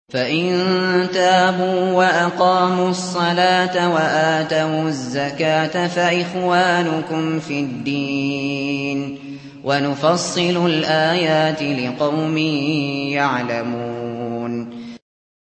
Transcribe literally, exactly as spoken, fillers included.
فَإِن تَابُوا وَأَقَامُوا الصَّلَاةَ وَآتَوُا الزَّكَاةَ فَإِخْوَانُكُمْ فِي الدِّينِ ۗ وَنُفَصِّلُ الْآيَاتِ لِقَوْمٍ يَعْلَمُونَ